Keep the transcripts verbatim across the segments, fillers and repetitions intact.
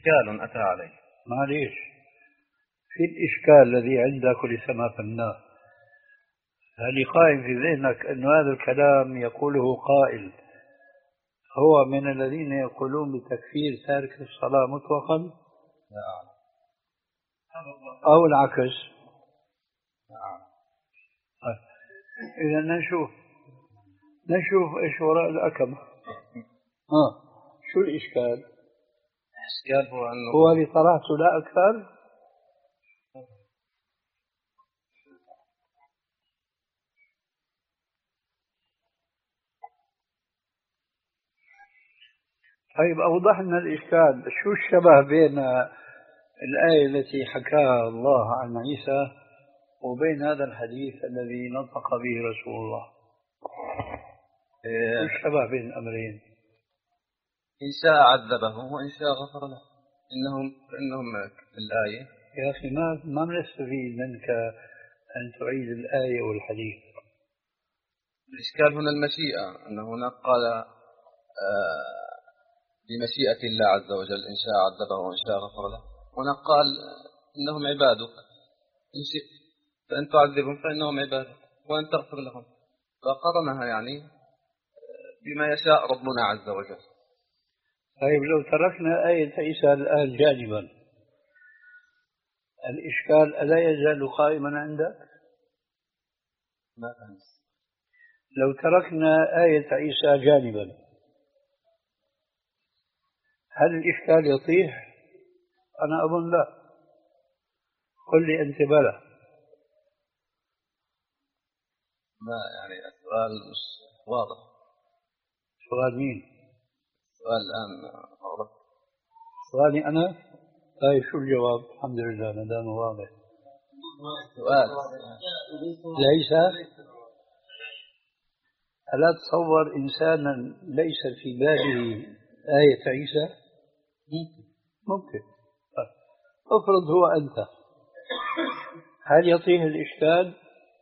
إشكال أتى عليه. معليش، في الإشكال الذي عندك ولسه فهمناه، هل قائم في ذهنك أن هذا الكلام يقوله قائل هو من الذين يقولون بتكفير تارك الصلاة مطلقا؟ لا أعلم. أو العكس؟ لا أعلم. إذا نشوف نشوف إيش وراء الأكمة. آه. شو الإشكال؟ الإشكال هو أنه هو اللي طرحته لا أكثر. طيب أوضح لنا الإشكال. شو الشبه بين الآية التي حكاها الله عن عيسى وبين هذا الحديث الذي نطق به رسول الله؟ شو الشبه بين الأمرين؟ إن شاء عذبه وإن شاء غفر له. إنهم إنهم الآية يا أخي ما ما بنستفيد منك أن تعيد الآية والحديث. الإشكال هنا المشيئة، أن هنا قال آه بمشيئة الله عز وجل إن شاء عذبه وإن شاء غفر له، هنا قال إنهم عبادك إن شئت فإن تعذبهم فإنهم عبادك وإن تغفر لهم، فقرنها يعني بما يشاء ربنا عز وجل. طيب لو تركنا آية عيسى الآن جانبا، الإشكال ألا يزال قائما عندك؟ ما فهمت. لو تركنا آية عيسى جانبا هل الإشكال يطيح؟ أنا أظن لا. قل لي أنت بلى. ما يعني السؤال مش واضح. سؤال مين؟ سؤال الآن أوضح. سؤالي أنا؟ طيب شو الجواب؟ الحمد لله ما دام واضح. سؤال ليس. ألا تصور إنسانا ليس في باله آية عيسى؟ ممكن. افرض هو أنت، هل يطيه الإشكال؟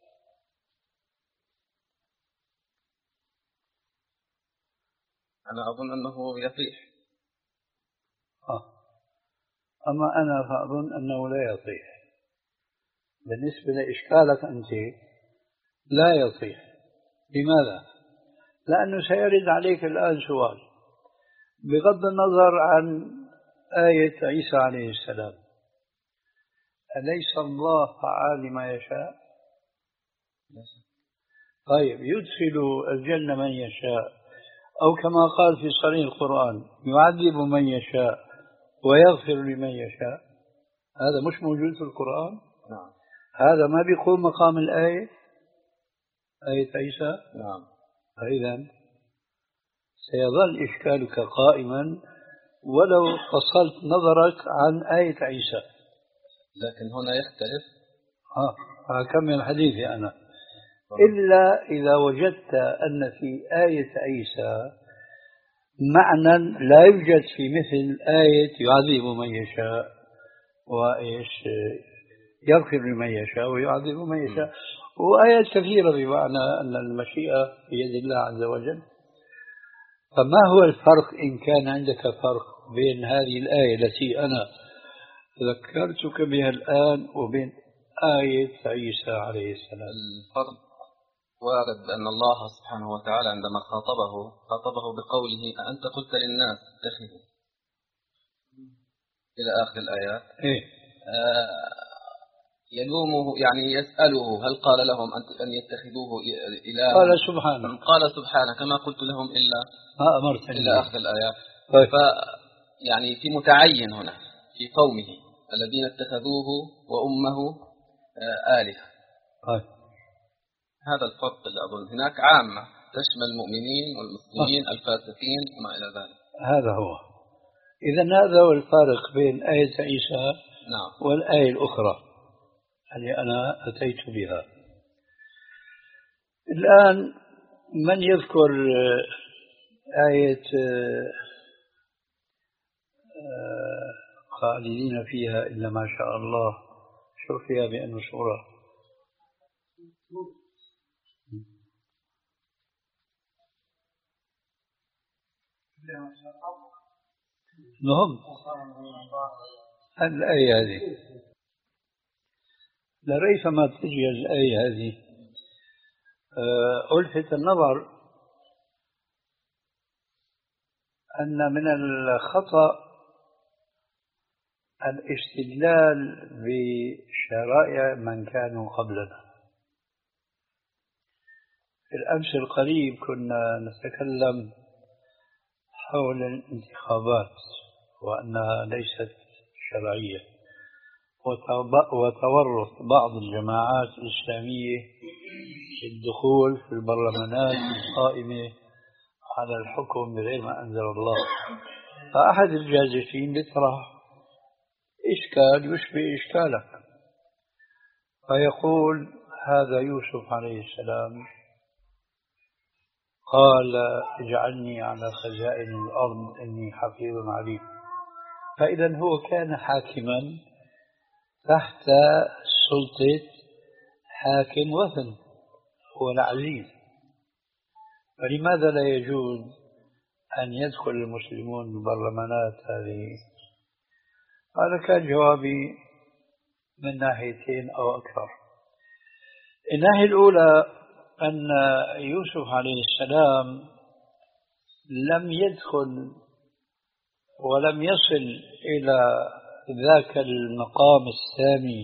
أنا أظن أنه يطيح. آه. أما أنا فأظن أنه لا يطيح. بالنسبة لإشكالك أنت لا يطيح. لماذا؟ لأنه سيرد عليك الآن سؤال بغض النظر عن آية عيسى عليه السلام، أليس الله فعال لما يشاء؟ طيب يدخل الجنة من يشاء، أو كما قال في صريح القرآن يعذب من يشاء ويغفر لمن يشاء. هذا مش موجود في القرآن. نعم. هذا ما بيقوم مقام الآية آية عيسى. نعم. فإذا سيظل إشكالك قائما ولو فصلت نظرك عن آية عيسى. لكن هنا يختلف. ها أكمل حديثي أنا. إلا إذا وجدت أن في آية عيسى معنى لا يوجد في مثل آية يعذب من يشاء وإيش يغفر لمن يشاء ويعذب من يشاء، وآيات كثيرة بمعنى أن المشيئة بيد الله عز وجل. فما هو الفرق إن كان عندك فرق بين هذه الآية التي أنا ذكرتك بها الآن وبين آية عيسى عليه السلام؟ الفرق وارد أن الله سبحانه وتعالى عندما خاطبه خاطبه بقوله أنت قلت للناس اتخذوا إلى آخر الآيات. إيه؟ آه يلومه يعني يسأله هل قال لهم أن يتخذوه إلها؟ قال سبحانه قال سبحانه كما قلت لهم إلا ما أمرتني إلى آخر الآيات. طيب. ف يعني في متعين هنا في قومه الذين اتخذوه وأمه آه آلهة. طيب. هذا الفرق اللي أظن هناك عامة تشمل المؤمنين والمسلمين آه. الفاسقين وما إلى ذلك. هذا هو. إذا هذا هو الفارق بين آية عيسى نعم. والآية الأخرى اللي أنا أتيت بها. الآن من يذكر آية خالدين فيها إلا ما شاء الله، شو فيها بأنه سورة؟ المهم الآية هذه لريثما تجي الآية هذه ألفت النظر أن من الخطأ الاستدلال بشرائع من كانوا قبلنا. في الأمس القريب كنا نتكلم حول الانتخابات وأنها ليست شرعية، وتورط بعض الجماعات الإسلامية في الدخول في البرلمانات القائمة على الحكم بغير ما أنزل الله. فأحد الجالسين يطرح إشكال يشبه إشكالك، فيقول هذا يوسف عليه السلام قال اجعلني على خزائن الأرض إني حفيظ عليم، فإذا هو كان حاكما تحت سلطة حاكم وثن هو العزيز، فلماذا لا يجوز أن يدخل المسلمون البرلمانات هذه؟ هذا كان جوابي من ناحيتين أو أكثر. الناحية الأولى أن يوسف عليه السلام لم يدخل ولم يصل إلى ذاك المقام السامي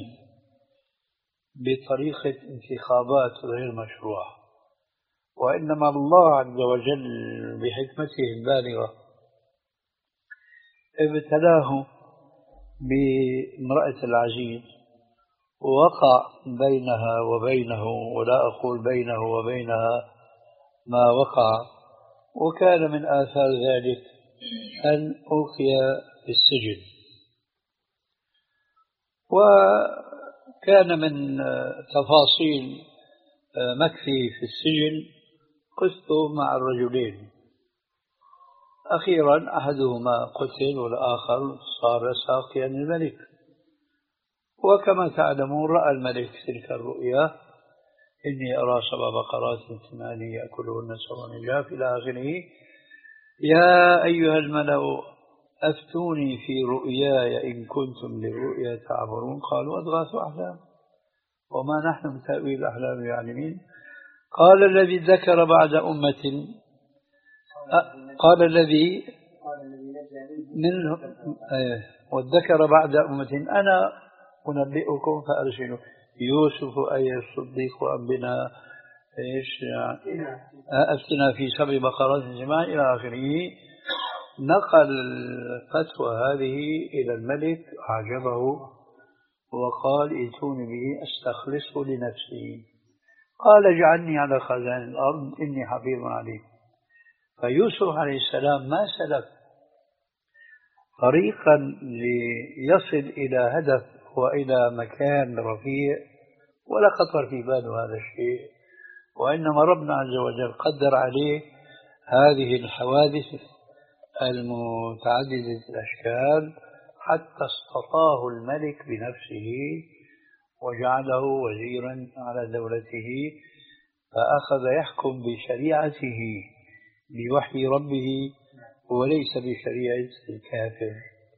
بطريقة انتخابات غير مشروعة، وإنما الله عز وجل بحكمته البالغة ابتلاه بامرأة العزيز ووقع بينها وبينه، ولا أقول بينه وبينها ما وقع، وكان من آثار ذلك أن ألقي في السجن. وكان من تفاصيل مكثي في السجن قصته مع الرجلين، أخيرا أحدهما قتل والآخر صار ساقيا للملك. وكما تعلمون رأى الملك تلك الرؤيا إني أرى سبع بقرات ثمان يأكلهن سبع عجاف إلى آخره. يا أيها الملأ أفتوني في رؤياي إن كنتم للرؤيا تعبرون قالوا أضغاث أحلام وما نحن بتأويل الأحلام بعالمين. قال الذي ذكر بعد أمة قال الذي منه وذكر بعد أمة أنا أنبئكم فأرسلوا يوسف أي الصديق وأنبنا إيش أفتنا في سبع بقرات سمان إلى آخره. نقل الفتوى هذه إلى الملك أعجبه وقال ائتوني به أستخلصه لنفسي. قال اجعلني على خزائن الأرض إني حفيظ عليم. فيوسف عليه السلام ما سلك طريقا ليصل إلى هدف وإلى مكان رفيع ولا خطر في باله هذا الشيء، وإنما ربنا عز وجل قدر عليه هذه الحوادث المتعددة الأشكال حتى اصطفاه الملك بنفسه وجعله وزيرا على دولته، فأخذ يحكم بشريعته بوحي ربه وليس بشريعة الكافر.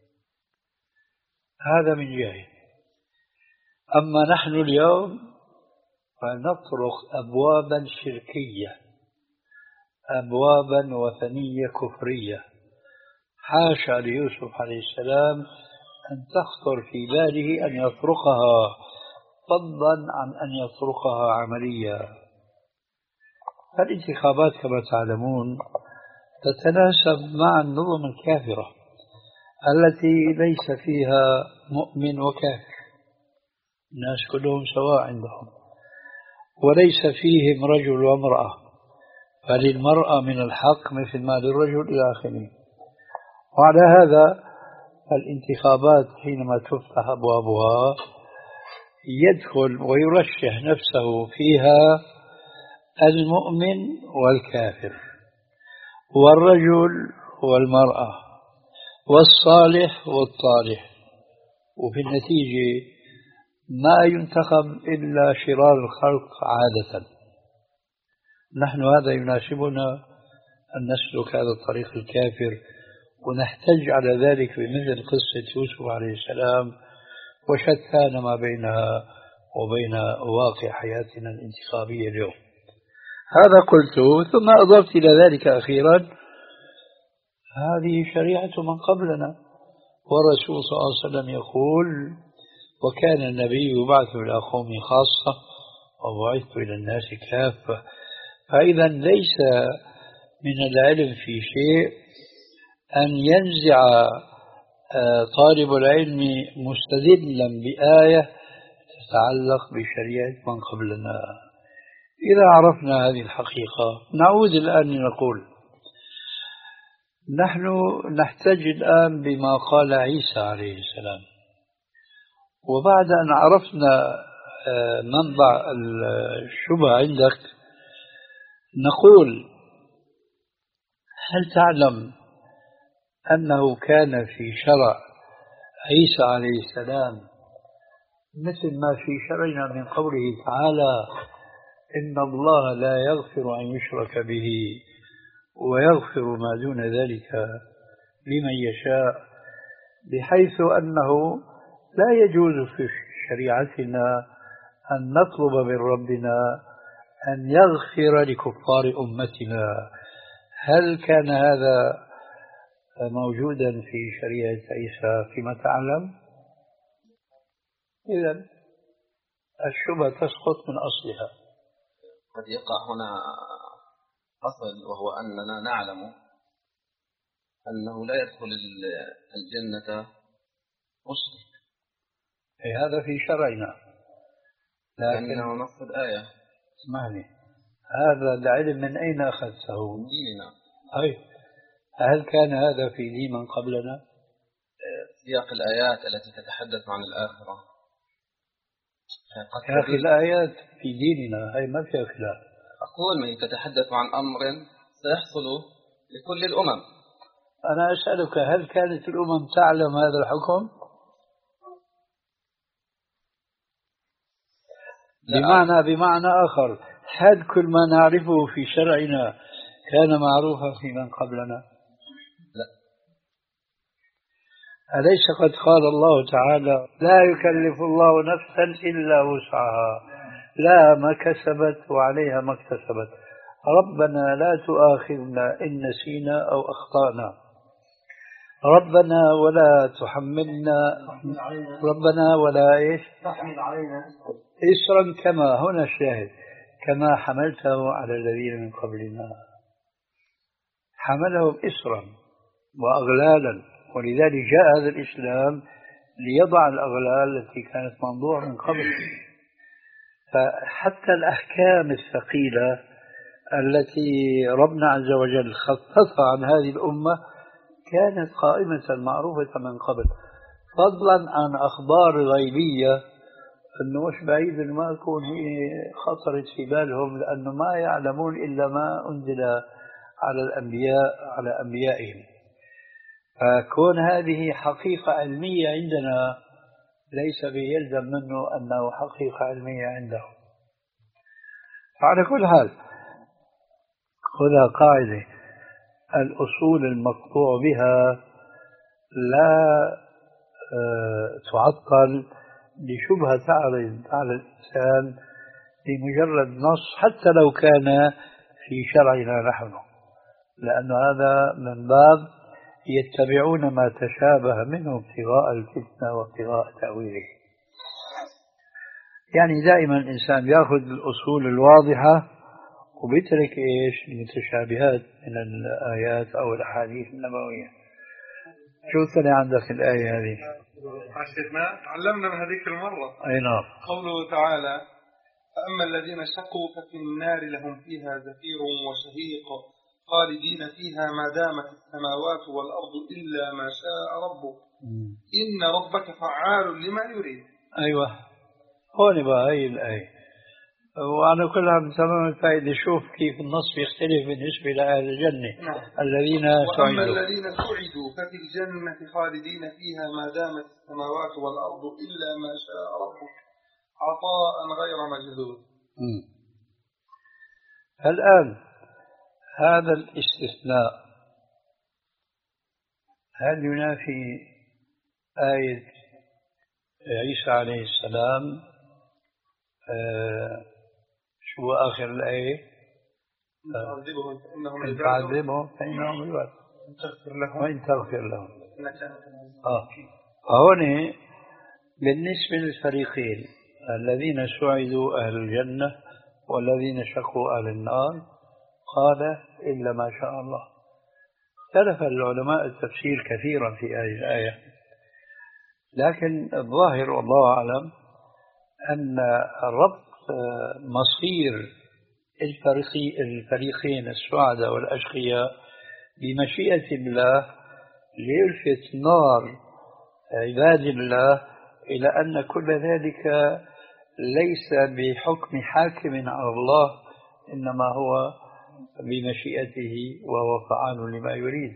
هذا من جهة. أما نحن اليوم فنطرق أبوابا شركية، أبوابا وثنية كفرية، حاشا ليوسف عليه السلام أن تخطر في باله أن يطرقها، فضلا عن أن يطرقها عمليا. الانتخابات كما تعلمون تتناسب مع النظم الكافرة التي ليس فيها مؤمن وكافر، الناس كلهم سواء عندهم، وليس فيهم رجل وامرأة، فللمرأة من الحق مثل ما للرجل إلى آخره. وعلى هذا الانتخابات حينما تفتح أبوابها يدخل ويرشح نفسه فيها المؤمن والكافر والرجل والمرأة والصالح والطالح، وفي النتيجة ما ينتخب إلا شرار الخلق عادة. نحن هذا يناسبنا أن نسلك هذا الطريق الكافر ونحتج على ذلك بمثل قصة يوسف عليه السلام وشتان ما بينها وبين واقع حياتنا الانتخابية اليوم. هذا قلت، ثم أضفت إلى ذلك أخيرا هذه شريعة من قبلنا، والرسول صلى الله عليه وسلم يقول: وكان النبي يبعث إلى قومه خاصة وبعثت إلى الناس كافة. فإذا ليس من العلم في شيء أن ينزع طالب العلم مستدلا بآية تتعلق بشريعة من قبلنا. إذا عرفنا هذه الحقيقة نعود الآن لنقول نحن نحتاج الآن بما قال عيسى عليه السلام، وبعد أن عرفنا منبع الشبهة عندك نقول: هل تعلم أنه كان في شرع عيسى عليه السلام مثل ما في شرعنا من قوله تعالى: إن الله لا يغفر أن يشرك به ويغفر ما دون ذلك لمن يشاء، بحيث أنه لا يجوز في شريعتنا أن نطلب من ربنا أن يغفر لكفار أمتنا. هل كان هذا موجودا في شريعة عيسى فيما تعلم؟ إذن الشبهة تسقط من أصلها. قد يقع هنا أصل، وهو أننا نعلم أنه لا يدخل الجنة مشرك. هذا في شرعنا، لكنه نص الآية. اسمعني، هذا العلم من أين أخذته؟ من ديننا. أي هل كان هذا في دين من قبلنا؟ سياق الآيات التي تتحدث عن الآخرة. يا أخي الآيات في ديننا هي ما فيها خلاف. أقول من تتحدث عن أمر سيحصل لكل الأمم. أنا أسألك: هل كانت الأمم تعلم هذا الحكم؟ بمعنى بمعنى آخر، هل كل ما نعرفه في شرعنا كان معروفا في من قبلنا؟ لا. أليس قد قال الله تعالى: لا يكلف الله نفسا إلا وسعها لا ما كسبت وعليها ما اكتسبت، ربنا لا تؤاخذنا إن نسينا أو أخطأنا، ربنا ولا تحملنا، ربنا ولا إيش تحمل علينا إسرا كما، هنا الشاهد، كما حملته على الذين من قبلنا. حملهم إسرا وأغلالا، ولذلك جاء هذا الإسلام ليضع الأغلال التي كانت منضوعة من قبل. فحتى الأحكام الثقيلة التي ربنا عز وجل خففها عن هذه الأمة كانت قائمة معروفة من قبل، فضلا عن أخبار غيبية أنه مش بعيد أن ما تكون هي خطرت في بالهم، لأنه ما يعلمون إلا ما أنزل على الأنبياء على أنبيائهم. فكون هذه حقيقة علمية عندنا ليس بيلزم منه أنه حقيقة علمية عندهم. فعلى كل حال خذها قاعدة: الأصول المقطوع بها لا تعطل لشبهة تعرض على الإنسان بمجرد نص حتى لو كان في شرعنا نحن، لأن هذا من باب يتبعون ما تشابه منه ابتغاء الفتنة وابتغاء تأويله. يعني دائما الإنسان يأخذ الأصول الواضحة وبيترك إيش المتشابهات من الآيات أو الأحاديث النبوية. شو طلع عندك الآية هذه؟ شيخنا تعلمنا من هذيك المرة. أي نعم. قوله تعالى: فأما الذين شقوا ففي النار لهم فيها زفير وشهيق خالدين فيها ما دامت السماوات والأرض إلا ما شاء ربك إن ربك فعال لما يريد. أيوة، هون بقى هي الآية. وعلى كل حال تمام الفائدة. شوف كيف النص يختلف بالنسبة لأهل الجنة. نعم. الذين وأما الذين سعدوا ففي الجنة خالدين فيها ما دامت السماوات والأرض إلا ما شاء ربك عطاء غير مجذوذ. الآن هذا الاستثناء هل ينافي آية عيسى عليه السلام آه شو آخر الآية؟ إن تعذبهم فإنهم عباد وإن تغفر لهم. آه هون بالنسبة للفريقين الذين سعدوا أهل الجنة والذين شقوا أهل النار قال إلا ما شاء الله. اختلف العلماء التفسير كثيرا في هذه الآية، لكن الظاهر والله أعلم أن ربط مصير الفريقين السعداء والأشقياء بمشيئة الله ليلفت نار عباد الله إلى أن كل ذلك ليس بحكم حاكم على الله، إنما هو بمشيئته وهو فعال لما يريد.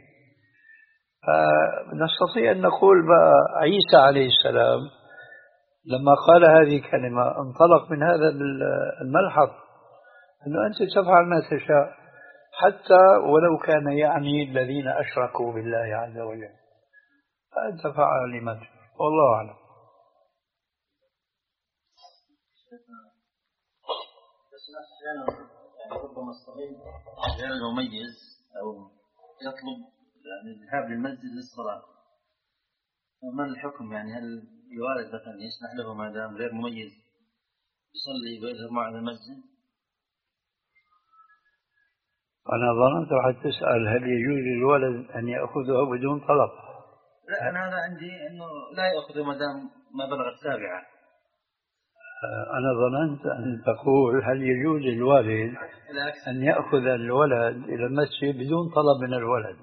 فنستطيع أن نقول بقى عيسى عليه السلام لما قال هذه الكلمة انطلق من هذا الملحظ أنه أنت تفعل ما تشاء حتى ولو كان يعني الذين أشركوا بالله عز وجل، فأنت فعل لما تشاء والله أعلم. يعني ربما الصغير غير المميز أو يطلب يعني الذهاب للمسجد للصلاة، ما الحكم؟ يعني هل الوالد مثلا يسمح له ما دام غير مميز يصلي ويذهب معه إلى المسجد؟ أنا ظننت راح تسأل هل يجوز للولد أن يأخذه بدون طلب. لا أنا هذا عندي إنه لا يأخذه ما دام ما بلغ السابعة. أنا ظننت أن تقول هل يجوز للوالد أن يأخذ الولد إلى المسجد بدون طلب من الولد.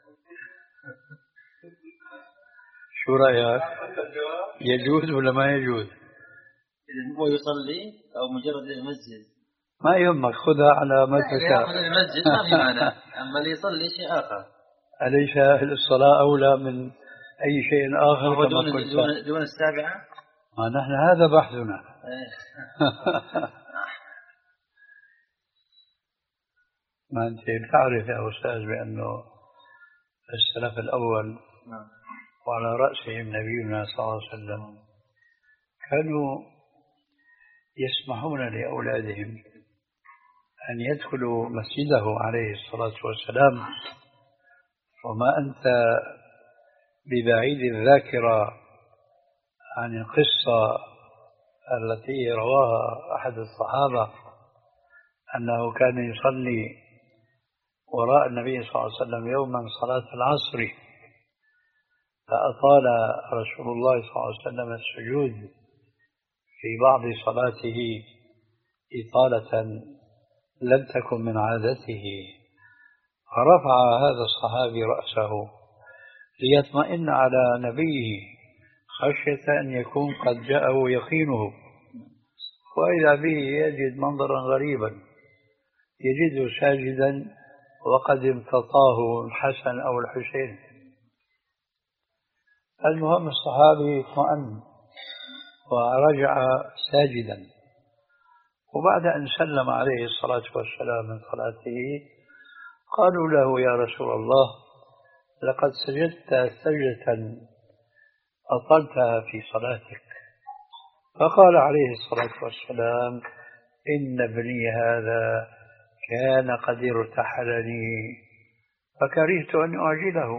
شو رأيك؟ يجوز ولا ما يجوز؟ إذا هو يصلي أو مجرد المسجد ما يهمك، خذها على ما تشاء. يأخذ المسجد ما في مانع، أما اللي يصلي شيء آخر. أليس الصلاة أولى من أي شيء آخر كما دون, قلت؟ دون, دون السابعة؟ ما نحن هذا بحثنا. ما أنت تعرف يا أستاذ بأنه السلف الأول وعلى رأسهم نبينا صلى الله عليه وسلم كانوا يسمحون لأولادهم أن يدخلوا مسجده عليه الصلاة والسلام، وما أنت ببعيد الذاكرة عن القصة التي رواها أحد الصحابة أنه كان يصلي وراء النبي صلى الله عليه وسلم يوما صلاة العصر، فأطال رسول الله صلى الله عليه وسلم السجود في بعض صلاته إطالة لم تكن من عادته، فرفع هذا الصحابي رأسه ليطمئن على نبيه خشية أن يكون قد جاءه يقينه، وإذا به يجد منظرا غريبا، يجده ساجدا وقد امتطاه الحسن أو الحسين. المهم الصحابي اطمأن ورجع ساجدا، وبعد أن سلم عليه الصلاة والسلام من صلاته قالوا له يا رسول الله لقد سجدت سجدة أطلتها في صلاتك، فقال عليه الصلاة والسلام إن ابني هذا كان قد ارتحلني فكرهت أن أعجله.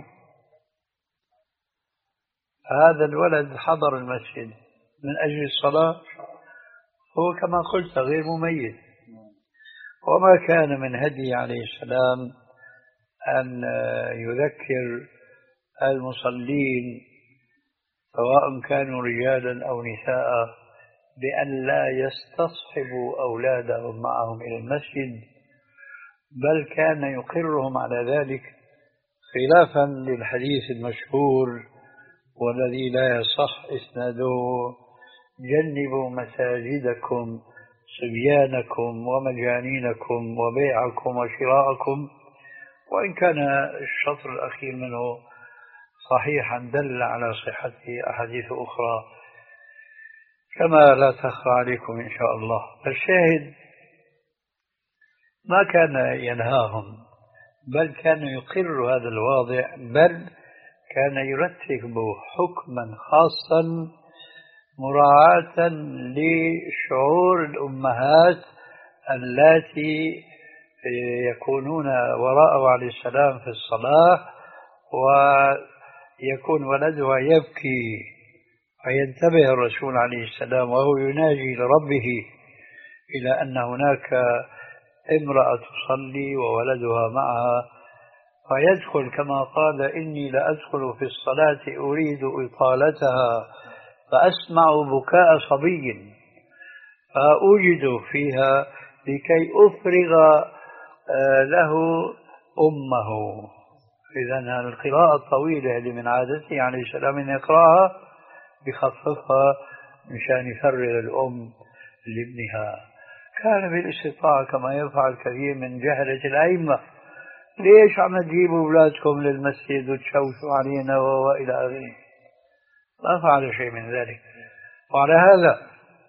هذا الولد حضر المسجد من أجل الصلاة، هو كما قلت غير مميز، وما كان من هدي عليه السلام أن يذكر المصلين سواء كانوا رجالا أو نساء بأن لا يستصحبوا أولادهم معهم إلى المسجد، بل كان يقرهم على ذلك خلافا للحديث المشهور والذي لا يصح إسناده جنبوا مساجدكم صبيانكم ومجانينكم وبيعكم وشراءكم، وإن كان الشطر الأخير منه صحيحا دل على صحته أحاديث أخرى كما لا تخفى عليكم إن شاء الله. فالشاهد ما كان ينهاهم بل كان يقر هذا الواضع، بل كان يرتب حكما خاصا مراعاة لشعور الأمهات اللاتي يكونون وراءه عليه السلام في الصلاة ويكون ولدها يبكي فينتبه الرسول عليه السلام وهو يناجي لربه إلى أن هناك امرأة تصلي وولدها معها، فيدخل كما قال إني لأدخل في الصلاة أريد إطالتها فأسمع بكاء صبي فأوجد فيها لكي أفرغ له أمه. إذن القراءة الطويلة اللي من عادته عليه السلام أن يقرأها بخففها مشان يفرغ الأم لابنها. كان بالاستطاعة كما يفعل كثير من جهلة الأئمة، ليش عم تجيبوا أولادكم للمسجد وتشوشوا علينا وإلى آخره، ما فعل شيء من ذلك. وعلى هذا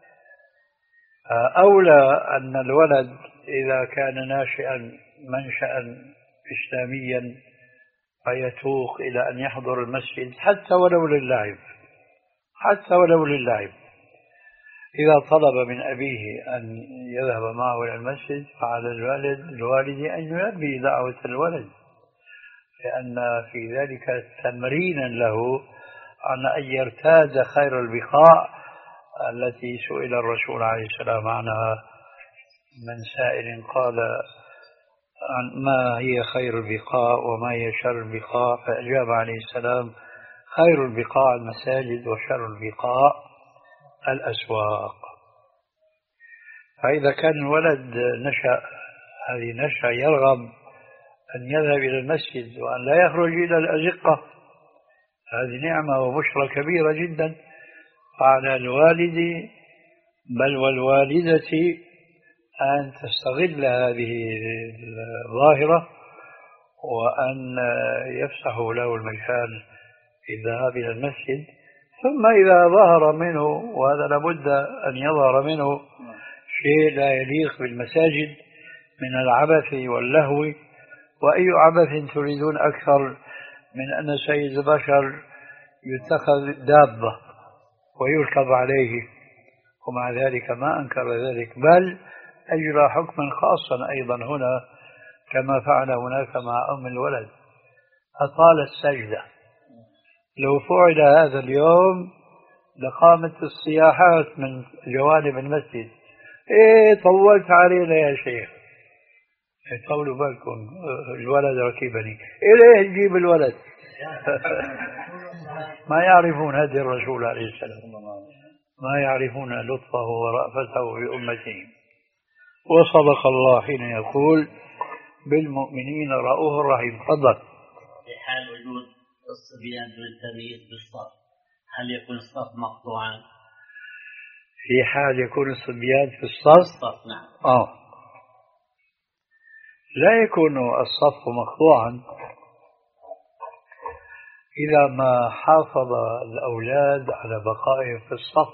أولى أن الولد إذا كان ناشئا منشأ إسلاميا فيتوق إلى أن يحضر المسجد حتى ولو للعب، حتى ولو للعب. إذا طلب من أبيه أن يذهب معه إلى المسجد فعلى الوالد الوالد أن يلبي دعوة الولد، لأن في ذلك تمرينا له على أن يرتاد خير البقاع التي سئل الرسول عليه السلام عنها من سائل قال عن ما هي خير البقاع وما هي شر البقاع، فأجاب عليه السلام خير البقاع المساجد وشر البقاع الأسواق. فإذا كان الولد نشأ هذه نشأ يرغب أن يذهب إلى المسجد وأن لا يخرج إلى الأزقة، هذه نعمة وبشرى كبيرة جدا. فعلى الوالد بل والوالدة أن تستغل هذه الظاهرة وأن يفسحوا له المجال في الذهاب إلى المسجد. ثم إذا ظهر منه، وهذا لابد أن يظهر منه، شيء لا يليق بالمساجد من العبث واللهو، وأي عبث تريدون أكثر من أن سيد البشر يتخذ دابة ويركب عليه، ومع ذلك ما أنكر ذلك، بل أجرى حكما خاصا أيضا هنا كما فعل هناك مع أم الولد، أطال السجدة. لو فعل هذا اليوم لقامت الصياحات من جوانب المسجد: إيه طولت علينا يا شيخ، طولوا بالكم الولد ركبني، إيه ليه تجيب الولد؟ ما يعرفون هدي الرسول عليه السلام، ما يعرفون لطفه ورأفته بأمته. وصدق الله حين يقول بالمؤمنين رؤوف رحيم. تفضل. في حال وجود الصبيان بالتمييز بالصف، هل يكون الصف مقطوعا؟ في حال يكون الصبيان في الصف؟ الصف نعم. آه لا يكون الصف مقطوعا إذا ما حافظ الأولاد على بقائهم في الصف،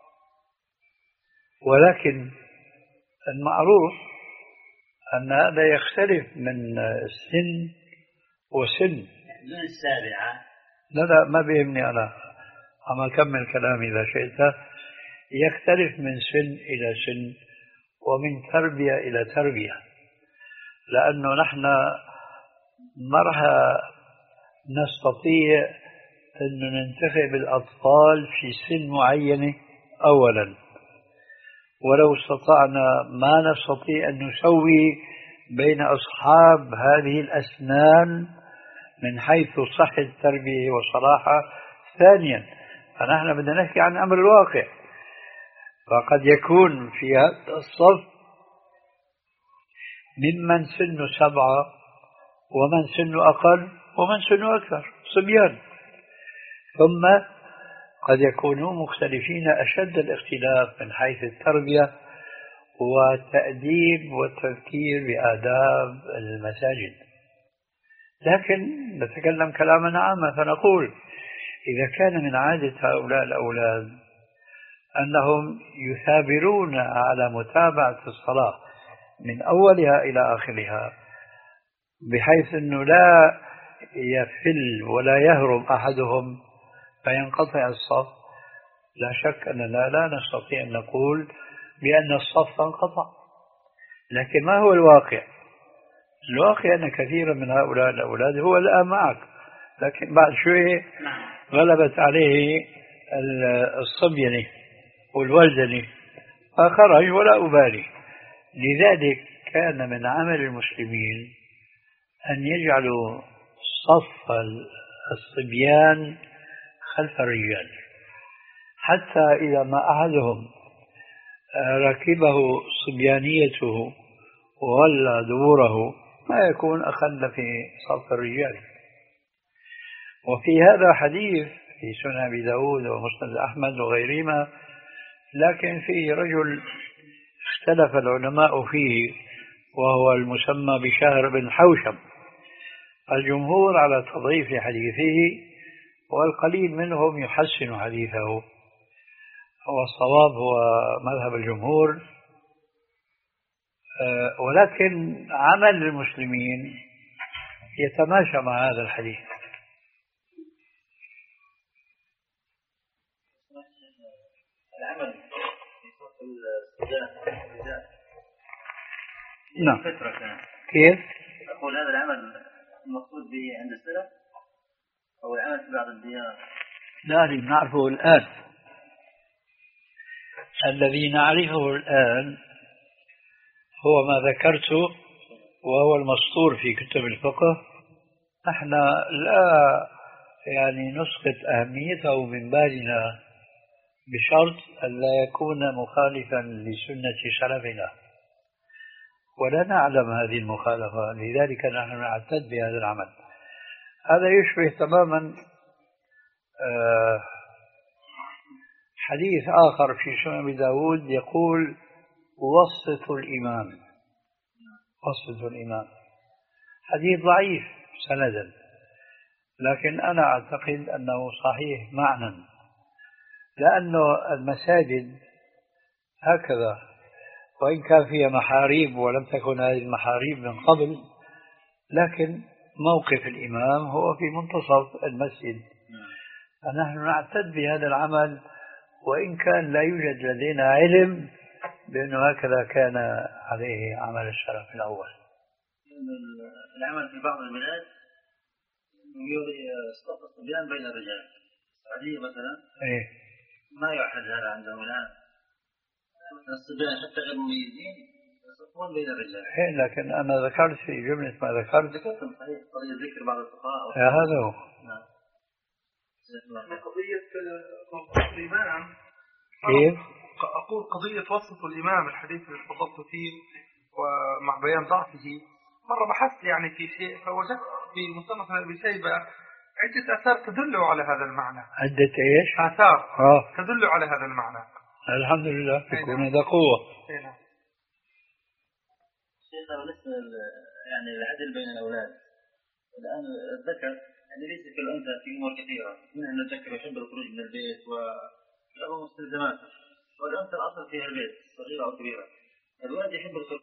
ولكن المعروف أن هذا يختلف من سن وسن. من السابعة؟ لا لا ما بيهمني أنا، أما أكمل كلامي إذا شئت. يختلف من سن إلى سن ومن تربية إلى تربية، لأنه نحن ما راح نستطيع أن ننتخب الأطفال في سن معينة أولا، ولو استطعنا ما نستطيع أن نسوي بين أصحاب هذه الأسنان من حيث صحة التربية وصلاحها ثانيا. فنحن بدنا نحكي عن أمر الواقع، فقد يكون في هذا الصف ممن سنه سبعة ومن سنه أقل ومن سنه أكثر صبيان، ثم قد يكونوا مختلفين أشد الاختلاف من حيث التربية والتأديب والتذكير بآداب المساجد. لكن نتكلم كلاما عاما فنقول إذا كان من عادة هؤلاء الأولاد أنهم يثابرون على متابعة الصلاة من أولها إلى آخرها، بحيث أنه لا يفل ولا يهرم أحدهم فينقطع الصف، لا شك أننا لا نستطيع أن نقول بأن الصف انقطع. لكن ما هو الواقع؟ الواقع أن كثيرا من هؤلاء الأولاد هو الآن معك، لكن بعد شوية غلبت عليه الصبينة والولدنة فخرج ولا أبالي. لذلك كان من عمل المسلمين أن يجعلوا صف الصبيان خلف الرجال، حتى إذا ما أحدهم ركبه صبيانيته وولى دبوره ما يكون أخل في صف الرجال. وفي هذا حديث في سنن أبي داود ومسند أحمد وغيرهما، لكن فيه رجل اختلف العلماء فيه وهو المسمى بشهر بن حوشب. الجمهور على تضعيف حديثه والقليل منهم يحسن حديثه، والصواب هو مذهب الجمهور. ولكن عمل المسلمين يتماشى مع هذا الحديث. العمل في صف الرجال نعم. فترة كان. كيف؟ أقول هذا العمل المقصود به عند السلف أو العمل في بعض الديار؟ لا، نعرفه الآن. الذي نعرفه الآن هو ما ذكرته وهو المسطور في كتب الفقه. نحن لا يعني نسقط أهميته من بالنا بشرط أن لا يكون مخالفا لسنة سلفنا، ولا نعلم هذه المخالفة، لذلك نحن نعتد بهذا العمل. هذا يشبه تماما حديث آخر في سنن أبي داود يقول وسط الإمام، وسط الإمام، حديث ضعيف سندا، لكن أنا أعتقد أنه صحيح معنى، لأنه المساجد هكذا وإن كان فيها محاريب ولم تكن هذه المحاريب من قبل، لكن موقف الإمام هو في منتصف المسجد. فنحن نعتد بهذا العمل وإن كان لا يوجد لدينا علم بأنه هكذا كان عليه عمل السلف الأول. العمل في بعض البلاد يصطف الصبيان بين الرجال، السعودية مثلا إيه؟ ما يعهد هذا عندهم الآن، الصبيان حتى غير مميزين يصطفون بين الرجال. إيه، لكن أنا ذكرت في جملة ما ذكرت ذكرتم صحيح قضية ذكر بعض الفقهاء. يا هذا هو. نعم. قضية وسط الإمام. كيف؟ أقول قضية وسط الإمام، الحديث اللي تفضلت فيه ومع بيان ضعفه، مرة بحثت يعني في شيء فوجدت في مصنف أبي شيبة عدة آثار تدل على هذا المعنى. عدة إيش؟ آثار آه. تدل على هذا المعنى. الحمد لله، يكون هذا قوة. شيخ بالنسبة يعني العدل بين الأولاد، الآن الذكر يعني ليس كالأنثى في أمور كثيرة، منها أن الذكر يحب الخروج من البيت وله مستلزمات، والأنثى الأصل فيها البيت صغيرة أو كبيرة، الولد يحب الخروج.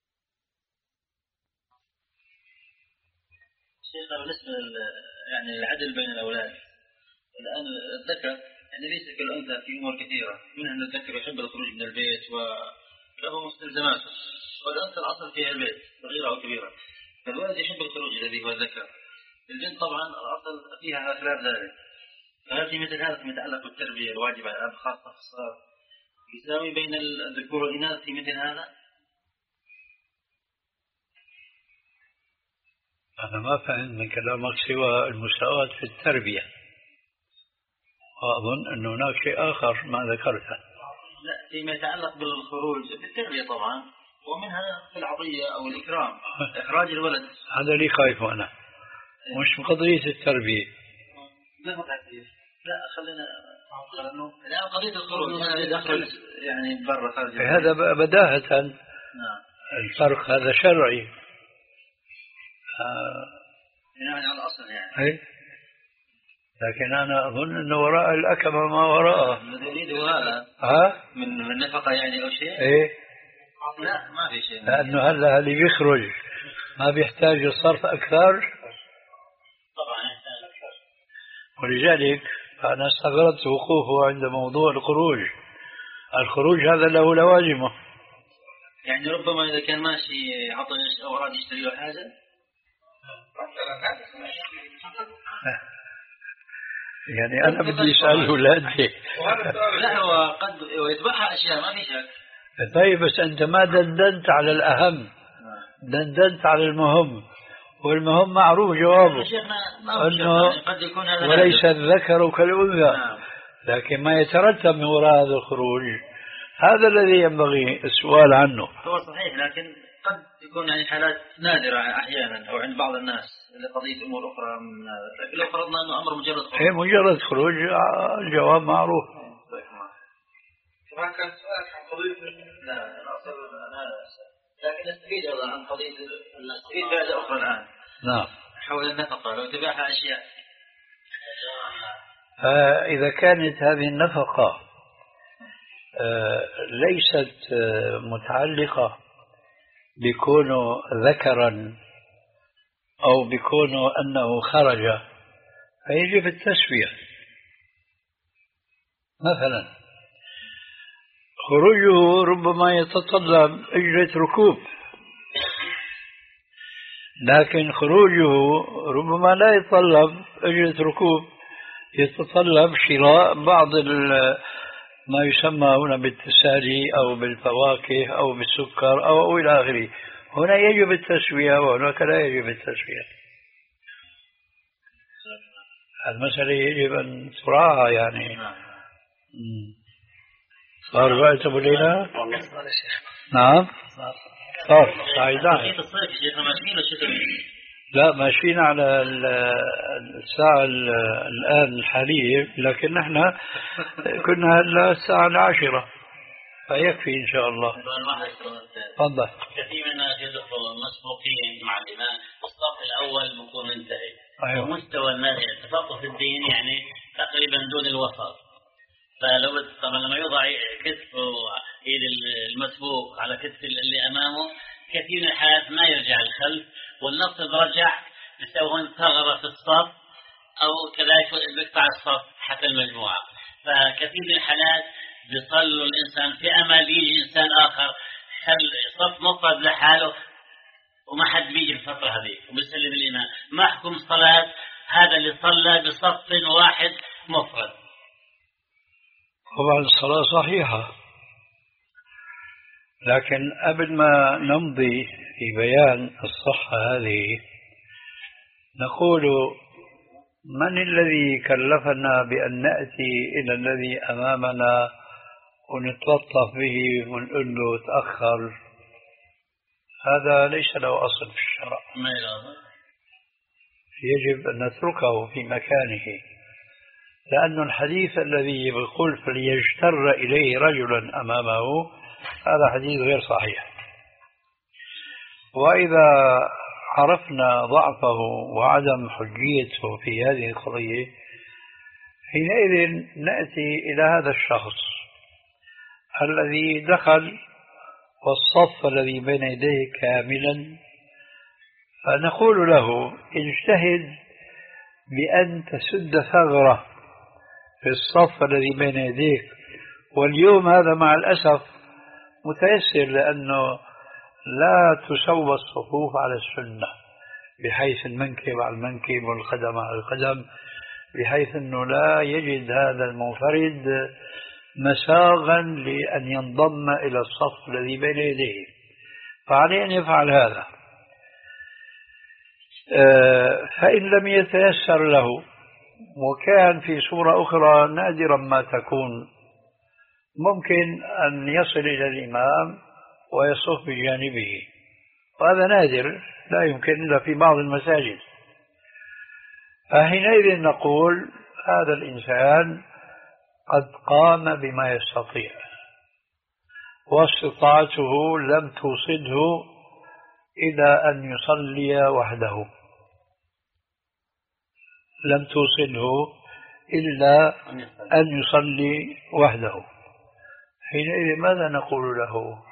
شيخ بالنسبة يعني العدل بين الأولاد، الآن الذكر يعني ليس كالأنثى في أمور كثيرة، منها أن الذكر يحب الخروج من البيت وله مستلزمات، والأنثى الأصل فيها البيت صغيرة أو كبيرة، فالولد يحب الخروج الذي هو الذكر. البنت طبعا الأصل فيها خلاف ذلك، فهل في مثل هذا يتعلق بالتربية الواجبة على الأب خاصة في الصغار يساوي بين الذكور والإناث في مثل هذا؟ أنا ما فهم من كلامك سوى المساواة في التربية، وأظن أن هناك شيء آخر ما ذكرته. لا، فيما يتعلق بالخروج بالتربية طبعا، ومنها في العطية أو الإكرام، إخراج الولد. هذا اللي خايف أنا، مش قضية التربية. لا لا خلينا لا قضية الخروج يدخل يعني برا خارج. هذا بداهة. نعم. الفرق هذا شرعي. بناء على الأصل يعني. أي. لكن أنا أظن أن وراء الأكمة ما وراءه. الذي يريده هذا. ها؟ من من نفقة يعني أو شيء. إيه. لا ما في شيء. لأنه هلا اللي بيخرج ما بيحتاج الصرف أكثر. ولذلك أنا استغربت وقوفه عند موضوع الخروج. الخروج هذا له لوازمه. يعني ربما إذا كان ماشي عطش أو أراد يشتري له حاجة يعني أنا بدي أسأله لا أنت. لا هو قد يتبعها أشياء ما في شك. طيب بس أنت ما دندنت على الأهم، دندنت على المهم، والمهم معروف جوابه أنه قد يكون هذا وليس الذكر كالأنثى، لكن ما يترتب من وراء هذا الخروج هذا الذي ينبغي السؤال عنه. هو صحيح، لكن قد يكون يعني حالات نادرة أحيانا أو عند بعض الناس لقضية أمور أخرى من هذا. لكن لو فرضنا أنه أمر مجرد خروج، هي مجرد خروج الجواب معروف. ما كان سؤال عن قضية لا الأصل لا، لكن نستفيد أيضا عن قضية نستفيد فائدة أخرى الآن. نعم. حول النفقة لو تبعها أشياء. إذا كانت هذه النفقة ليست متعلقة بكونه ذكرا أو بكونه أنه خرج فيجب التسوية. مثلا خروجه ربما يتطلب أجرة ركوب، لكن خروجه ربما لا يتطلب أجرة ركوب، يتطلب شراء بعض ما يسمى هنا بالتسالي أو بالفواكه أو بالسكر أو, أو إلى آخره. هنا يجب التسوية وهناك لا يجب التسوية. المسألة يجب أن تراعى يعني. صار وقت أبو ليلى؟ نعم صار سعيدان. لا ماشيين على الساعة الآن الحالية، لكن نحن كنا هلا الساعة العاشرة فيكفي إن شاء الله. تفضل. كثير من الناس يدخلوا مسبوقين مع الإمام، الصف الأول بيكون منتهي. أيوة. ومستوى الناس التفقه في الدين يعني تقريبا دون الوسط. فلو طبعا لما يوضع كتف ايد المسبوق على كتف اللي امامه كثير من الحالات ما يرجع الخلف، والنص برجع يسوون ثغرة في الصف او كذلك بيقطع الصف حتى المجموعة. فكثير من الحالات بيصلوا الانسان في امل يجي انسان اخر صف مفرد لحاله وما حد بيجي الفترة هذه وبيسلم الامام، ما حكم صلاة هذا اللي صلى بصف واحد مفرد؟ طبعا الصلاة صحيحة، لكن قبل ما نمضي في بيان الصحة هذه نقول من الذي كلفنا بأن نأتي إلى الذي أمامنا ونتلطف به ونقول له تأخر؟ هذا ليس له أصل في الشرع، يجب أن نتركه في مكانه، لأن الحديث الذي يقول فليجتر إليه رجلا أمامه هذا حديث غير صحيح. وإذا عرفنا ضعفه وعدم حجيته في هذه القضية حينئذ نأتي إلى هذا الشخص الذي دخل والصف الذي بين يديه كاملا، فنقول له اجتهد بأن تسد ثغرة في الصف الذي بين يديك. واليوم هذا مع الأسف متيسر، لأنه لا تسوى الصفوف على السنة بحيث المنكب على المنكب والقدم على القدم، بحيث أنه لا يجد هذا المنفرد مساغا لأن ينضم إلى الصف الذي بين يديه، فعليه أن يفعل هذا. فإن لم يتيسر له وكان في صورة أخرى نادرا ما تكون ممكن أن يصل إلى الإمام ويصف بجانبه، وهذا نادر لا يمكن إلا في بعض المساجد، فحينئذ نقول هذا الإنسان قد قام بما يستطيع واستطاعته لم توصده إلى أن يصلي وحده، لم توصله إلا أن يصلي وحده. حينئذ ماذا نقول له؟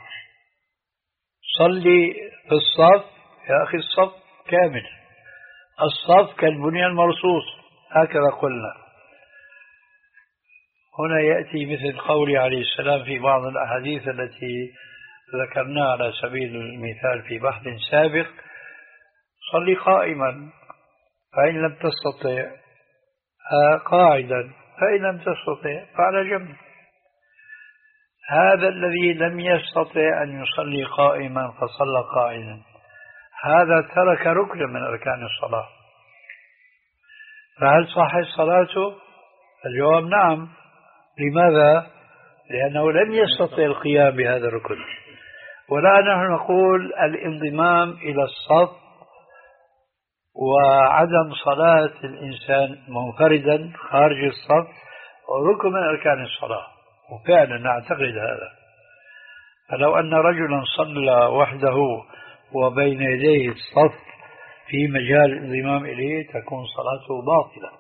صلي في الصف يا أخي، الصف كامل، الصف كالبنيان المرصوص، هكذا قلنا. هنا يأتي مثل قوله عليه السلام في بعض الأحاديث التي ذكرناها على سبيل المثال في بحث سابق: صلي قائما فإن لم تستطع، قاعدا فإن لم تستطع فعلى جنب. هذا الذي لم يستطع أن يصلي قائما فصلى قاعدا، هذا ترك ركن من أركان الصلاة، فهل صحت صلاته؟ الجواب نعم. لماذا؟ لأنه لم يستطع القيام بهذا الركن. ولا نحن نقول الانضمام إلى الصف وعدم صلاة الإنسان منفردا خارج الصف ركن من أركان الصلاة، وفعلا نعتقد هذا. فلو أن رجلا صلى وحده وبين يديه الصف في مجال الانضمام إليه تكون صلاته باطلة.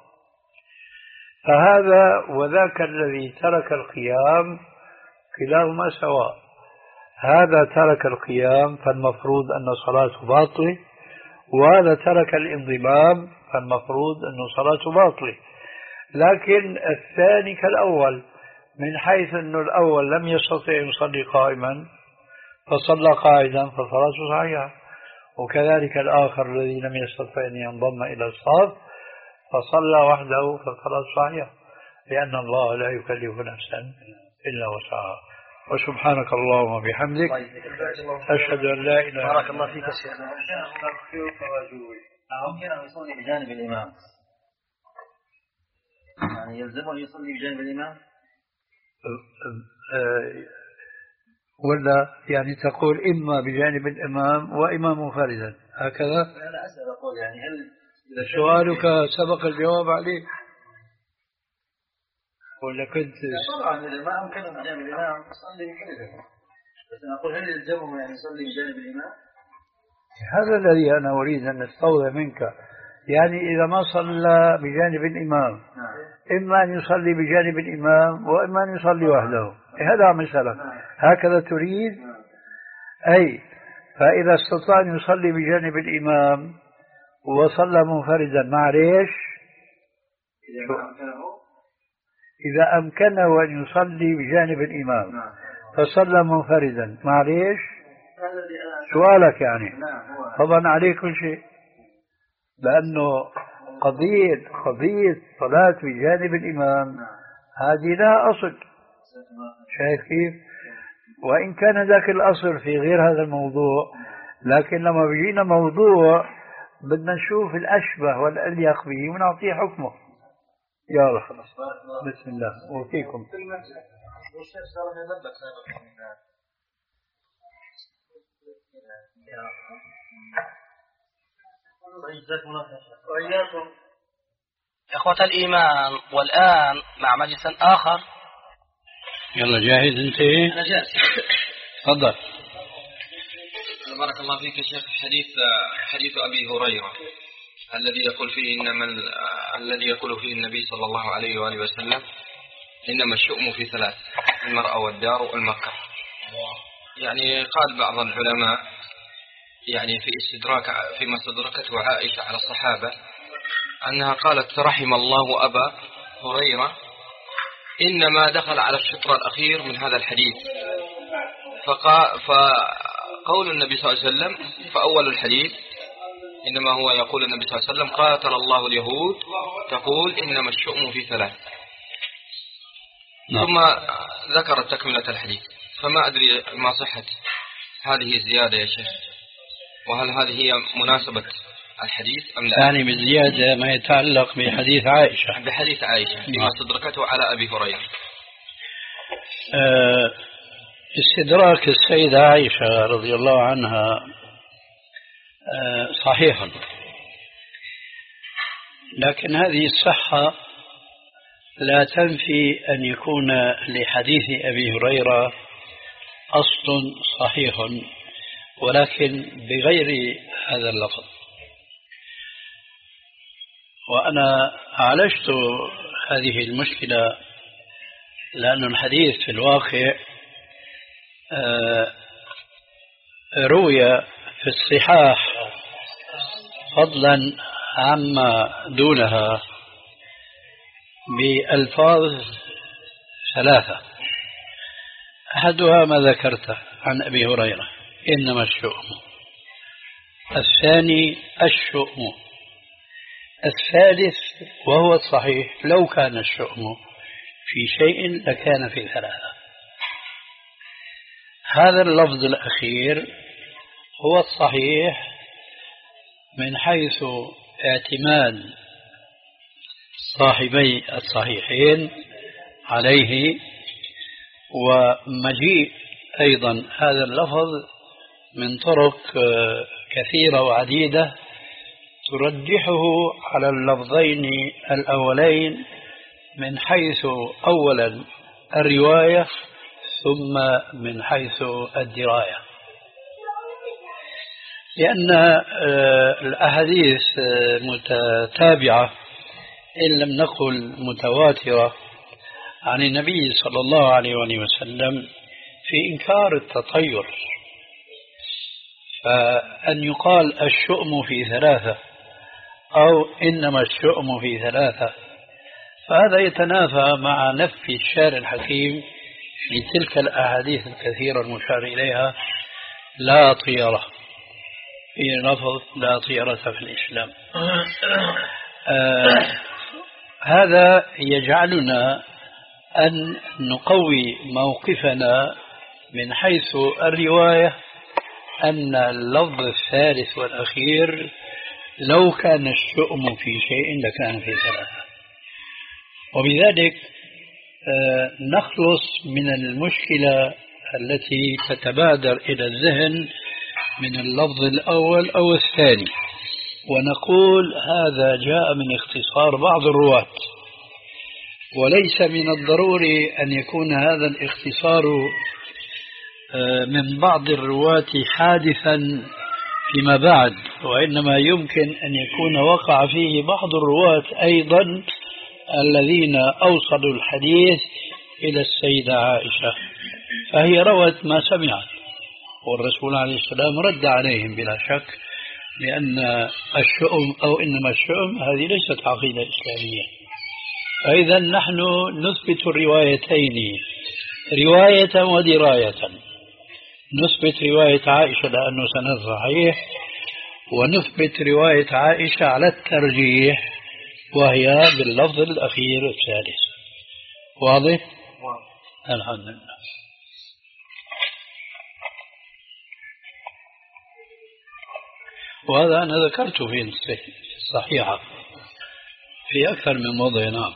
فهذا وذاك الذي ترك القيام كلاهما سواء. هذا ترك القيام فالمفروض أن صلاته باطلة، وهذا ترك الانضمام فالمفروض أن صلاته باطلة. لكن الثاني كالأول، من حيث أن الأول لم يستطع أن يصلي قائما فصلى قاعدا فصلاته صحيحة، وكذلك الآخر الذي لم يستطع أن ينضم إلى الصف فصلى وحده فصلاته صحيحة، لأن الله لا يكلف نفسا إلا وسعها. وسبحانك اللهم وبحمدك أشهد أن لا إله إلا أنت. بارك الله فيك يا شيخ. ممكن أن يصلي بجانب الإمام، يعني يلزمه أن يصلي بجانب الإمام، ولا يعني تقول إما بجانب الإمام وإما منفردا هكذا؟ لا أسأل، أقول يعني هل سؤالك سبق الجواب عليه ولا كنت؟ طبعا إذا ما أمكنه بجانب الإمام يصلي بجانبه، بس أنا أقول هل يلزمه يعني يصلي بجانب الإمام؟ هذا الذي أنا أريد أن أستوضح منك. يعني إذا ما صلى بجانب الإمام إما أن يصلي بجانب الإمام وإما أن يصلي وحده، هذا مسألة هكذا تريد؟ أي فإذا استطاع أن يصلي بجانب الإمام وصلى منفردا معليش، إذا أمكنه أن يصلي بجانب الإمام فصلى منفردا معليش، سؤالك يعني طبعا عليه كل شيء، لأنه قضية قضية صلاة بجانب الإمام هذه لها أصل، شايف كيف؟ وإن كان ذاك الأصل في غير هذا الموضوع، لكن لما بيجينا موضوع بدنا نشوف الأشبه والأليق به ونعطيه حكمه. يلا خلاص بسم الله وفيكم. إخوة الإيمان، والآن مع مجلس آخر. يلا جاهز أنت؟ أنا جاهز. تفضل. بارك الله فيك يا شيخ. حديث حديث أبي هريرة الذي يقول فيه إنما الذي يقول فيه النبي صلى الله عليه وآله وسلم إنما الشؤم في ثلاث: المرأة والدار والمكر. يعني قال بعض العلماء يعني في استدراك فيما استدركته عائشة على الصحابة أنها قالت رحم الله أبا هريرة إنما دخل على الشطر الأخير من هذا الحديث. فقول النبي صلى الله عليه وسلم فأول الحديث إنما هو يقول النبي صلى الله عليه وسلم قاتل الله اليهود تقول إنما الشؤم في ثلاث، ثم ذكر تكملة الحديث. فما أدري ما صحة هذه الزيادة يا شيخ، وهل هذه هي مناسبة الحديث أم لا؟ يعني بالزيادة ما يتعلق بحديث عائشة، بحديث عائشة فيما استدركته على أبي هريرة. أه استدراك السيدة عائشة رضي الله عنها أه صحيح، لكن هذه الصحة لا تنفي أن يكون لحديث أبي هريرة أصل صحيح، ولكن بغير هذا اللفظ. وأنا عالجت هذه المشكلة لأن الحديث في الواقع روي في الصحاح فضلا عما دونها بألفاظ ثلاثة، أحدها ما ذكرته عن أبي هريرة إنما الشؤم، الثاني الشؤم، الثالث وهو الصحيح لو كان الشؤم في شيء لكان في ثلاثة. هذا اللفظ الأخير هو الصحيح من حيث اعتماد صاحبي الصحيحين عليه، ومجيء أيضا هذا اللفظ من طرق كثيرة وعديدة ترجحه على اللفظين الأولين من حيث أولا الرواية ثم من حيث الدراية، لأن الأحاديث متتابعة إن لم نقل متواترة عن النبي صلى الله عليه وسلم في إنكار التطير، فأن يقال الشؤم في ثلاثة أو إنما الشؤم في ثلاثة فهذا يتنافى مع نفي الشارع الحكيم في تلك الأحاديث الكثيرة المشار إليها لا طيرة، في لفظ لا طيرة في الإسلام. آه هذا يجعلنا أن نقوي موقفنا من حيث الرواية أن اللفظ الثالث والأخير لو كان الشؤم في شيء لكان في ثلاثة، وبذلك آه نخلص من المشكلة التي تتبادر إلى الذهن من اللفظ الأول أو الثاني، ونقول هذا جاء من اختصار بعض الرواة، وليس من الضروري أن يكون هذا الاختصار من بعض الرواة حادثا فيما بعد، وإنما يمكن أن يكون وقع فيه بعض الرواة أيضا الذين أوصلوا الحديث إلى السيدة عائشة، فهي روت ما سمعت والرسول عليه السلام رد عليهم بلا شك، لأن الشؤم أو إنما الشؤم هذه ليست عقيدة إسلامية. فإذا نحن نثبت الروايتين رواية ودراية، نثبت رواية عائشة لأنه سند صحيح، ونثبت رواية عائشة على الترجيح وهي باللفظ الأخير الثالث. واضح؟ الحمد لله. وهذا أنا ذكرته في الصحيحة في أكثر من موضع. نعم.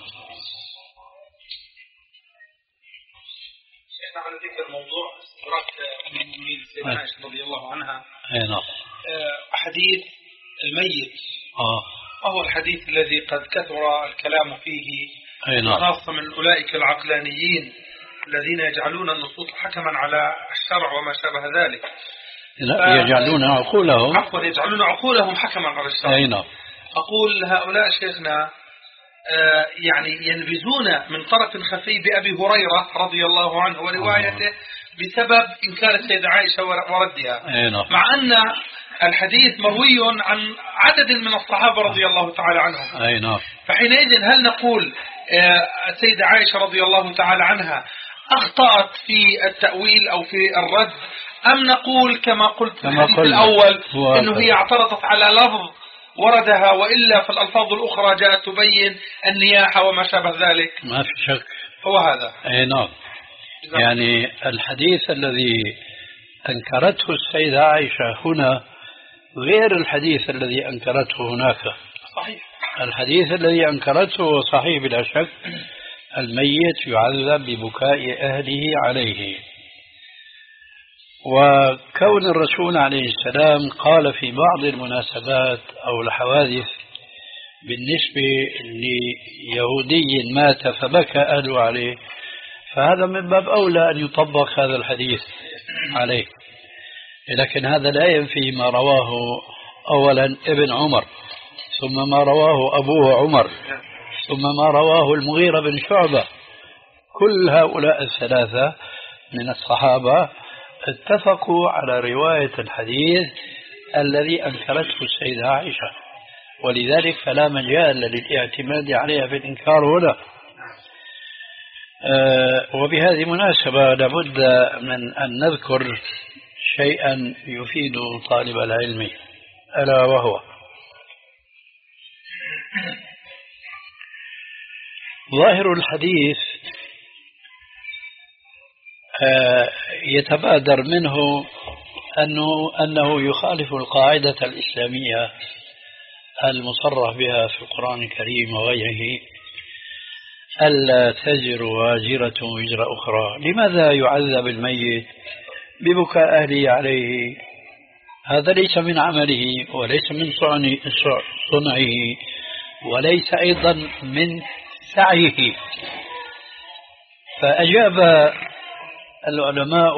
شيخنا على ذكر الموضوع استدراك أم المؤمنين السيدة عائشة رضي الله عنها. أي نعم. حديث الميت. آه. وهو الحديث الذي قد كثر الكلام فيه. أي نعم. خاصة من أولئك العقلانيين الذين يجعلون النصوص حكما على الشرع وما شابه ذلك. لا يجعلون عقولهم عفوا يجعلون عقولهم حكما على الشرع. أي نعم. أقول هؤلاء شيخنا آه يعني ينبذون من طرف خفي بأبي هريرة رضي الله عنه وروايته بسبب إنكار السيدة عائشة وردها. أي نعم. مع أن الحديث مروي عن عدد من الصحابة رضي الله تعالى عنهم. أي نعم. فحينئذ هل نقول آه السيدة عائشة رضي الله تعالى عنها أخطأت في التأويل أو في الرد، أم نقول كما قلت في الحديث الأول أنه هي اعترضت على لفظ وردها وإلا في الألفاظ الأخرى جاءت تبين النياحة وما شابه ذلك؟ ما في شك. هو هذا. أي نعم. يعني الحديث الذي أنكرته السيدة عائشة هنا غير الحديث الذي أنكرته هناك. صحيح. الحديث الذي أنكرته صحيح بلا شك، الميت يعذب ببكاء أهله عليه، وكون الرسول عليه السلام قال في بعض المناسبات أو الحوادث بالنسبة ليهودي مات فبكى أهله عليه، فهذا من باب أولى أن يطبق هذا الحديث عليه. لكن هذا لا ينفي ما رواه أولا ابن عمر، ثم ما رواه أبوه عمر، ثم ما رواه المغيرة بن شعبة. كل هؤلاء الثلاثة من الصحابة اتفقوا على رواية الحديث الذي أنكرته السيدة عائشة، ولذلك فلا مجال للاعتماد عليها في الإنكار هنا. أه وبهذه المناسبة لابد من أن نذكر شيئا يفيد طالب العلم، ألا وهو ظاهر الحديث أه يتبادر منه أنه, أنه يخالف القاعدة الإسلامية المصرح بها في القرآن الكريم وغيره، ألا تزر وازرة وزر أخرى. لماذا يعذب الميت ببكاء أهله عليه؟ هذا ليس من عمله وليس من صنعه وليس أيضا من سعيه. فأجاب العلماء،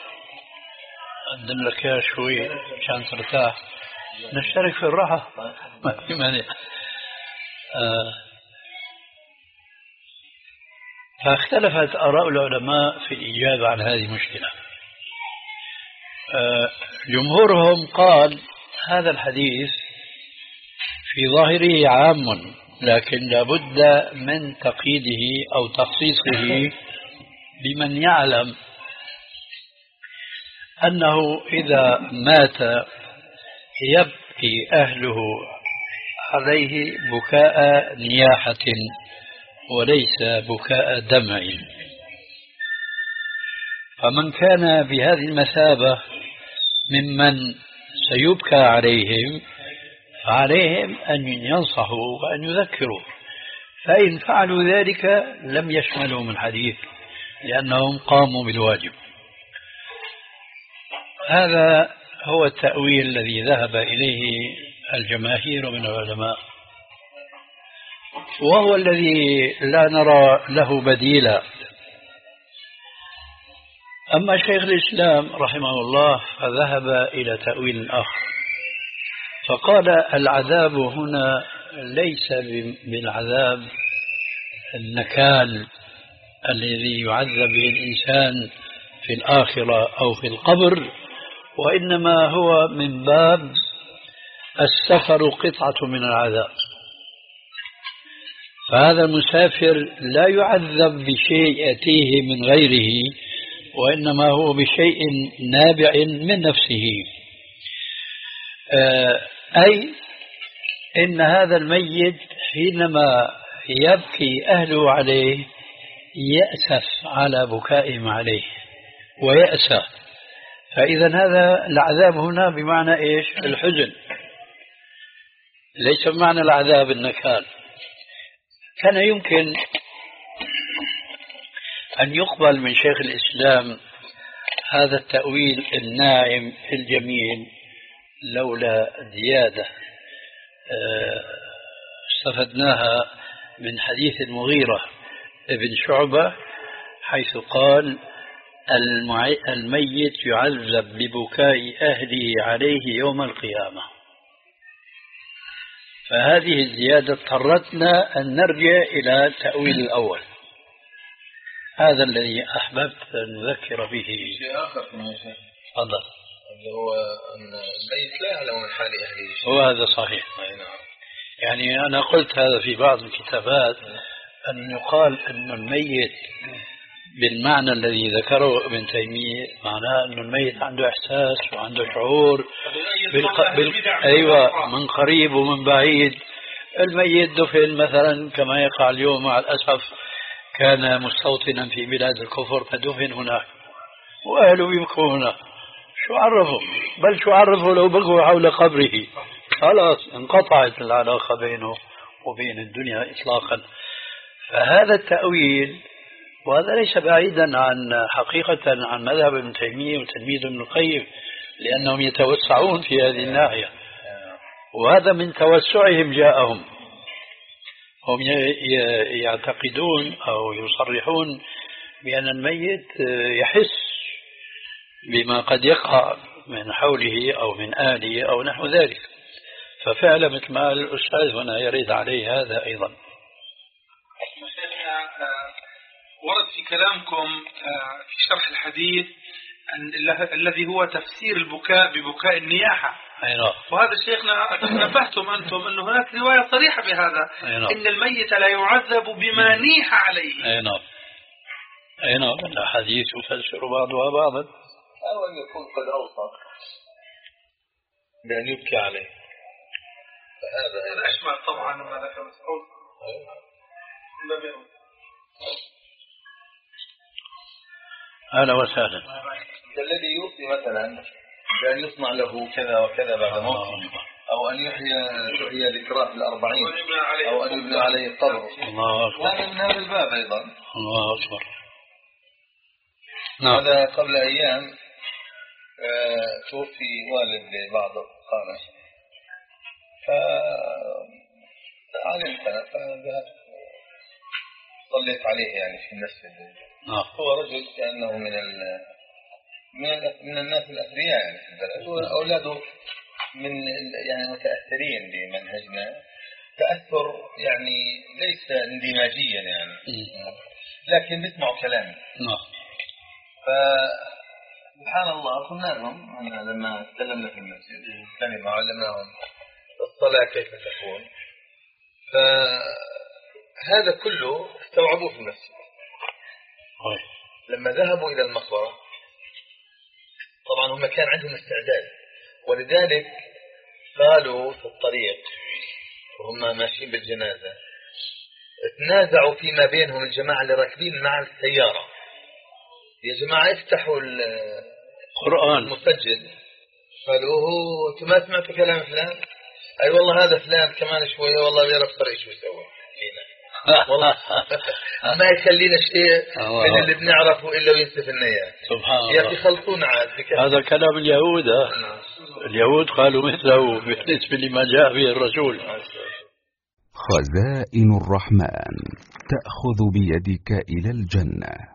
قدم لك يا شوي عشان ترتاح، نشترك في الراحة ما في مانع. آه فاختلفت آراء العلماء في الإجابة عن هذه المشكلة. آه جمهورهم قال هذا الحديث في ظاهره عام، لكن لابد من تقييده أو تخصيصه بمن يعلم أنه إذا مات يبكي أهله عليه بكاء نياحة وليس بكاء دمع. فمن كان بهذه المثابة ممن سيبكى عليهم فعليهم أن ينصحوا وأن يذكروا، فإن فعلوا ذلك لم يشملهم الحديث لأنهم قاموا بالواجب. هذا هو التأويل الذي ذهب إليه الجماهير من العلماء، وهو الذي لا نرى له بديلا. أما شيخ الإسلام رحمه الله فذهب إلى تأويل آخر، فقال العذاب هنا ليس بالعذاب النكال الذي يعذب به الإنسان في الآخرة أو في القبر، وإنما هو من باب السفر قطعة من العذاب. فهذا المسافر لا يعذب بشيء يأتيه من غيره، وإنما هو بشيء نابع من نفسه. أي إن هذا الميت حينما يبكي أهله عليه يأسف على بكائهم عليه ويأسى. فإذا هذا العذاب هنا بمعنى إيش؟ الحزن، ليس بمعنى العذاب النكال. كان يمكن أن يقبل من شيخ الإسلام هذا التأويل الناعم الجميل لولا زيادة استفدناها من حديث المغيرة ابن شعبة، حيث قال الميت يعذب ببكاء أهله عليه يوم القيامة. فهذه الزيادة اضطرتنا أن نرجع إلى التأويل الأول. هذا الذي أحببت أن نذكر به. شيء آخر يا شيخ، تفضل. اللي هو أن الميت لا يعلم من حال أهله. هو هذا صحيح. يعني أنا قلت هذا في بعض الكتابات، أن يقال أن الميت بالمعنى الذي ذكره ابن تيمية معناه أن الميت عنده إحساس وعنده شعور بالق... بال... أيوة، من قريب ومن بعيد. الميت دفن مثلا كما يقع اليوم مع الأسف، كان مستوطنا في بلاد الكفر فدفن هناك وأهله يبكوا هنا، شو عرفوا؟ بل شو عرفوا لو بقوا حول قبره؟ خلاص انقطعت العلاقة بينه وبين الدنيا إطلاقا. فهذا التأويل، وهذا ليس بعيدا عن حقيقة عن مذهب ابن تيمية وتلميذ ابن القيم، لأنهم يتوسعون في هذه الناحية، وهذا من توسعهم جاءهم. هم يعتقدون أو يصرحون بأن الميت يحس بما قد يقع من حوله أو من آله أو نحو ذلك. ففعلا مثل ما الأستاذ هنا يريد عليه هذا أيضا. ورد في كلامكم في شرح الحديث الذي هو تفسير البكاء ببكاء النياحة. أيوة. وهذا شيخنا نبهتم أنتم أن هناك رواية صريحة بهذا. أيوة. إن الميت لا يعذب بما نيح عليه. أيوة. أي نعم، الأحاديث تفسر بعضها بعضا. أو أن يكون قد أوصى بأن يبكي عليه، هذا أشمل طبعا ما ذكر مسعود. أهلا وسهلا. الذي يوصي مثلا بأن يصنع له كذا وكذا بعد موته، أو أن يحيى تحيى ذكراه في الأربعين، أو أن يبنى عليه قبر. الله أكبر. هذا من هذا الباب أيضا. الله أكبر. نعم. هذا قبل أيام آه توفي والد بعض القامة، فعلمت أنا فذهبت صليت عليه يعني في المسجد. نعم. هو رجل كأنه من ال من من الناس الأثرياء يعني في البلد، وأولاده من يعني متأثرين بمنهجنا تأثر يعني ليس اندماجيا يعني، لكن بيسمعوا كلامي. نعم. فسبحان الله قلنا لهم أنا لما تكلمنا في المسجد كلمة علمناهم الصلاة كيف تكون، فهذا كله استوعبوه في المسجد. لما ذهبوا إلى المقبرة طبعا هم كان عندهم استعداد، ولذلك قالوا في الطريق وهم ماشيين بالجنازة تنازعوا فيما بينهم الجماعة اللي راكبين مع السيارة، يا جماعة افتحوا القرآن المسجل. قالوا هو انتم ما سمعتوا كلام فلان؟ اي والله هذا فلان كمان شوية والله بيعرف طريق شو يسوي فينا والله ما يخلينا شيء من اللي بنعرفه إلا وينسف النيات. سبحان الله. يا أخي خلطونا عاد. هذا كلام اليهود. اليهود قالوا مثله بالنسبة لما جاء به الرسول. خزائن الرحمن تأخذ بيدك إلى الجنة.